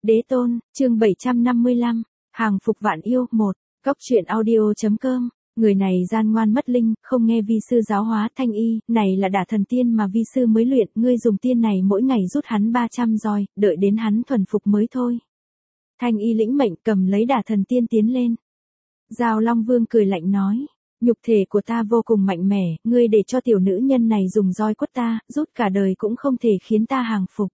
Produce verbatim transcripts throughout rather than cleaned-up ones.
Đế tôn, chương bảy trăm năm mươi lăm, hàng phục vạn yêu, một, Cóc truyện audio.com, người này gian ngoan mất linh, không nghe vi sư giáo hóa. Thanh y, này là đả thần tiên mà vi sư mới luyện, ngươi dùng tiên này mỗi ngày rút hắn ba trăm roi, đợi đến hắn thuần phục mới thôi. Thanh y lĩnh mệnh cầm lấy đả thần tiên tiến lên. Giao Long Vương cười lạnh nói, nhục thể của ta vô cùng mạnh mẽ, ngươi để cho tiểu nữ nhân này dùng roi quất ta, rút cả đời cũng không thể khiến ta hàng phục.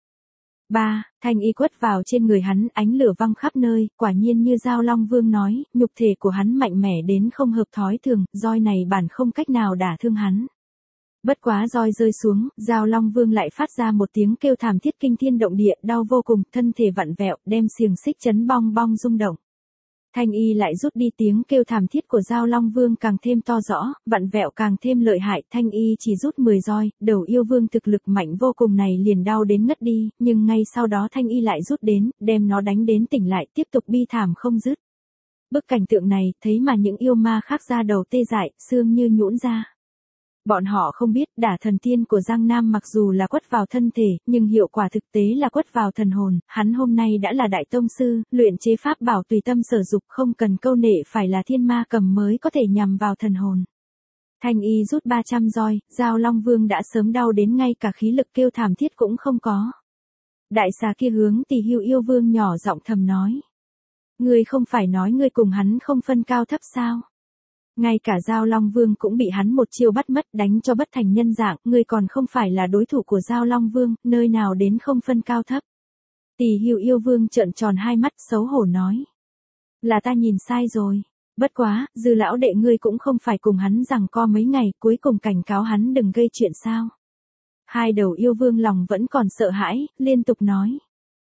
Ba, thanh y quất vào trên người hắn, ánh lửa văng khắp nơi, quả nhiên như Giao Long Vương nói, nhục thể của hắn mạnh mẽ đến không hợp thói thường, roi này bản không cách nào đả thương hắn. Bất quá roi rơi xuống, Giao Long Vương lại phát ra một tiếng kêu thảm thiết kinh thiên động địa, đau vô cùng, thân thể vặn vẹo, đem xiềng xích chấn bong bong rung động. Thanh y lại rút đi, tiếng kêu thảm thiết của Giao Long Vương càng thêm to rõ, vặn vẹo càng thêm lợi hại. Thanh y chỉ rút mười roi, đầu yêu vương thực lực mạnh vô cùng này liền đau đến ngất đi, nhưng ngay sau đó thanh y lại rút đến, đem nó đánh đến tỉnh lại, tiếp tục bi thảm không dứt. Bức cảnh tượng này, thấy mà những yêu ma khác ra đầu tê dại, xương như nhũn ra. Bọn họ không biết, đả thần tiên của Giang Nam mặc dù là quất vào thân thể, nhưng hiệu quả thực tế là quất vào thần hồn. Hắn hôm nay đã là đại tông sư, luyện chế pháp bảo tùy tâm sở dục, không cần câu nệ phải là thiên ma cầm mới có thể nhằm vào thần hồn. Thanh y rút ba trăm roi, Giao Long Vương đã sớm đau đến ngay cả khí lực kêu thảm thiết cũng không có. Đại xà kia hướng Tỳ Hưu yêu vương nhỏ giọng thầm nói, ngươi không phải nói ngươi cùng hắn không phân cao thấp sao? Ngay cả Giao Long Vương cũng bị hắn một chiêu bắt mất, đánh cho bất thành nhân dạng, ngươi còn không phải là đối thủ của Giao Long Vương, nơi nào đến không phân cao thấp. Tỳ Hưu yêu vương trợn tròn hai mắt xấu hổ nói, là ta nhìn sai rồi. Bất quá, Dư lão đệ ngươi cũng không phải cùng hắn giằng co mấy ngày, cuối cùng cảnh cáo hắn đừng gây chuyện sao? Hai đầu yêu vương lòng vẫn còn sợ hãi, liên tục nói,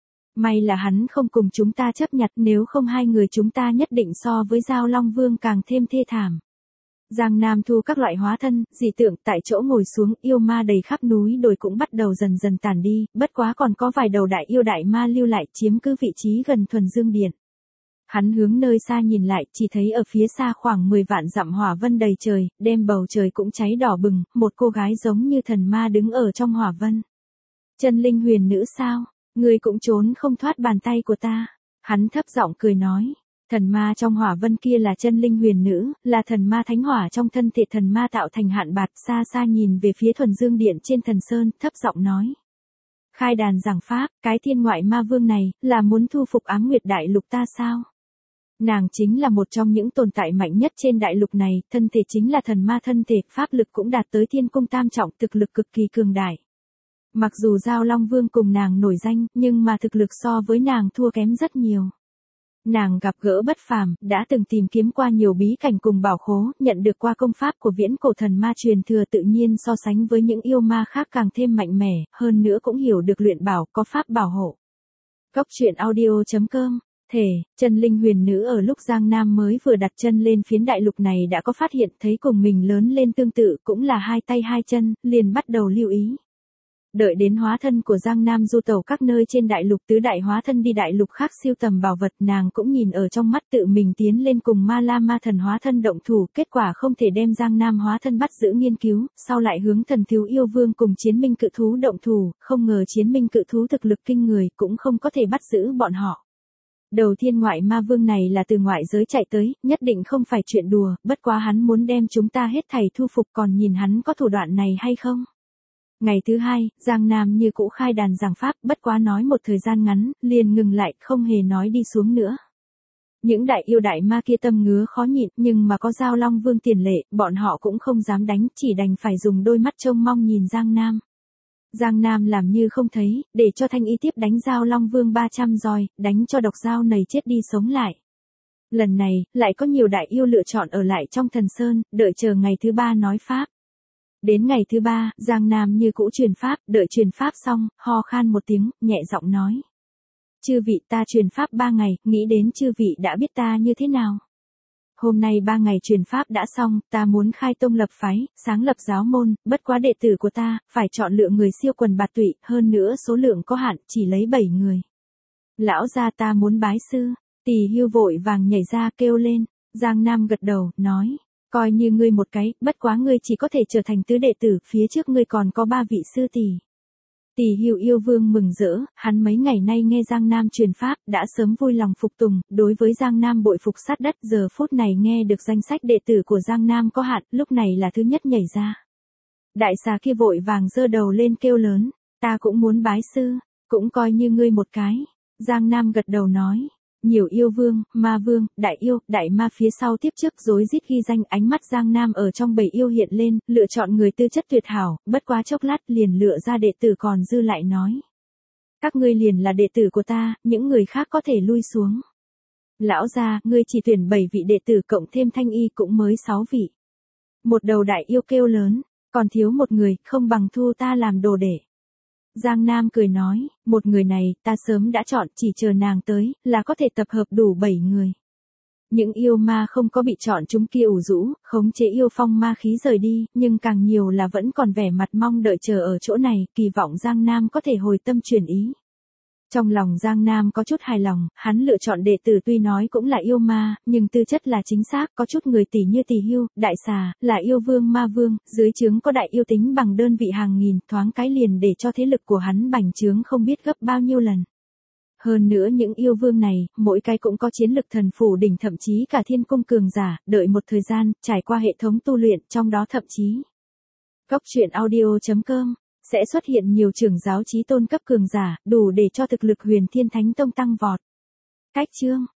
may là hắn không cùng chúng ta chấp nhặt, nếu không hai người chúng ta nhất định so với Giao Long Vương càng thêm thê thảm. Giang Nam thu các loại hóa thân, dị tượng tại chỗ ngồi xuống, yêu ma đầy khắp núi đồi cũng bắt đầu dần dần tàn đi, bất quá còn có vài đầu đại yêu đại ma lưu lại chiếm cứ vị trí gần Thuần Dương Điện. Hắn hướng nơi xa nhìn lại, chỉ thấy ở phía xa khoảng mười vạn dặm hỏa vân đầy trời, đem bầu trời cũng cháy đỏ bừng, một cô gái giống như thần ma đứng ở trong hỏa vân. Chân linh huyền nữ sao? Ngươi cũng trốn không thoát bàn tay của ta. Hắn thấp giọng cười nói. Thần ma trong hỏa vân kia là chân linh huyền nữ, là thần ma thánh hỏa trong thân thể thần ma tạo thành hạn bạt, xa xa nhìn về phía Thuần Dương Điện trên thần sơn, thấp giọng nói. Khai đàn giảng pháp, cái thiên ngoại ma vương này, là muốn thu phục Ám Nguyệt Đại Lục ta sao? Nàng chính là một trong những tồn tại mạnh nhất trên đại lục này, thân thể chính là thần ma thân thể, pháp lực cũng đạt tới thiên cung tam trọng, thực lực cực kỳ cường đại. Mặc dù Giao Long Vương cùng nàng nổi danh, nhưng mà thực lực so với nàng thua kém rất nhiều. Nàng gặp gỡ bất phàm, đã từng tìm kiếm qua nhiều bí cảnh cùng bảo khố, nhận được qua công pháp của viễn cổ thần ma truyền thừa, tự nhiên so sánh với những yêu ma khác càng thêm mạnh mẽ, hơn nữa cũng hiểu được luyện bảo, có pháp bảo hộ. Cóc truyện audio.com. Thể, chân linh huyền nữ ở lúc Giang Nam mới vừa đặt chân lên phiến đại lục này đã có phát hiện, thấy cùng mình lớn lên tương tự, cũng là hai tay hai chân, liền bắt đầu lưu ý. Đợi đến hóa thân của Giang Nam du tẩu các nơi trên đại lục, tứ đại hóa thân đi đại lục khác siêu tầm bảo vật, nàng cũng nhìn ở trong mắt, tự mình tiến lên cùng Ma La Ma thần hóa thân động thủ, kết quả không thể đem Giang Nam hóa thân bắt giữ nghiên cứu, sau lại hướng Thần Thiếu Yêu Vương cùng Chiến Minh Cự Thú động thủ, không ngờ Chiến Minh Cự Thú thực lực kinh người, cũng không có thể bắt giữ bọn họ. Đầu thiên ngoại ma vương này là từ ngoại giới chạy tới, nhất định không phải chuyện đùa, bất quá hắn muốn đem chúng ta hết thảy thu phục, còn nhìn hắn có thủ đoạn này hay không. Ngày thứ hai, Giang Nam như cũ khai đàn giảng pháp, bất quá nói một thời gian ngắn, liền ngừng lại, không hề nói đi xuống nữa. Những đại yêu đại ma kia tâm ngứa khó nhịn, nhưng mà có Giao Long Vương tiền lệ, bọn họ cũng không dám đánh, chỉ đành phải dùng đôi mắt trông mong nhìn Giang Nam. Giang Nam làm như không thấy, để cho thanh y tiếp đánh Giao Long Vương ba trăm roi, đánh cho độc dao nầy chết đi sống lại. Lần này, lại có nhiều đại yêu lựa chọn ở lại trong thần sơn, đợi chờ ngày thứ ba nói pháp. Đến ngày thứ ba, Giang Nam như cũ truyền pháp, đợi truyền pháp xong, ho khan một tiếng, nhẹ giọng nói. Chư vị, ta truyền pháp ba ngày, nghĩ đến chư vị đã biết ta như thế nào. Hôm nay ba ngày truyền pháp đã xong, ta muốn khai tông lập phái, sáng lập giáo môn, bất quá đệ tử của ta, phải chọn lựa người siêu quần bạt tụy, hơn nữa số lượng có hạn, chỉ lấy bảy người. Lão gia ta muốn bái sư, Tỳ Hưu vội vàng nhảy ra kêu lên, Giang Nam gật đầu, nói. Coi như ngươi một cái, bất quá ngươi chỉ có thể trở thành tứ đệ tử, phía trước ngươi còn có ba vị sư tỷ. Tỷ Hưu yêu vương mừng rỡ, hắn mấy ngày nay nghe Giang Nam truyền pháp, đã sớm vui lòng phục tùng, đối với Giang Nam bội phục sát đất, giờ phút này nghe được danh sách đệ tử của Giang Nam có hạn, lúc này là thứ nhất nhảy ra. Đại xà kia vội vàng giơ đầu lên kêu lớn, ta cũng muốn bái sư, cũng coi như ngươi một cái. Giang Nam gật đầu nói, nhiều yêu vương, ma vương, đại yêu, đại ma phía sau tiếp trước rối rít ghi danh. Ánh mắt Giang Nam ở trong bầy yêu hiện lên, lựa chọn người tư chất tuyệt hảo, bất quá chốc lát liền lựa ra đệ tử còn dư lại nói. Các ngươi liền là đệ tử của ta, những người khác có thể lui xuống. Lão gia, ngươi chỉ tuyển bảy vị đệ tử cộng thêm Thanh Y cũng mới sáu vị. Một đầu đại yêu kêu lớn, còn thiếu một người, không bằng thu ta làm đồ đệ. Giang Nam cười nói, một người này, ta sớm đã chọn, chỉ chờ nàng tới, là có thể tập hợp đủ bảy người. Những yêu ma không có bị chọn chúng kia ủ rũ, khống chế yêu phong ma khí rời đi, nhưng càng nhiều là vẫn còn vẻ mặt mong đợi chờ ở chỗ này, kỳ vọng Giang Nam có thể hồi tâm chuyển ý. Trong lòng Giang Nam có chút hài lòng, hắn lựa chọn đệ tử tuy nói cũng là yêu ma, nhưng tư chất là chính xác, có chút người tỷ như Tỷ Hưu, đại xà, là yêu vương ma vương, dưới trướng có đại yêu tính bằng đơn vị hàng nghìn, thoáng cái liền để cho thế lực của hắn bành trướng không biết gấp bao nhiêu lần. Hơn nữa những yêu vương này, mỗi cái cũng có chiến lực thần phủ đỉnh thậm chí cả thiên cung cường giả, đợi một thời gian, trải qua hệ thống tu luyện, trong đó thậm chí. Góc truyện audio chấm com sẽ xuất hiện nhiều trưởng giáo chí tôn cấp cường giả, đủ để cho thực lực Huyền Thiên Thánh Tông tăng vọt. Cách chương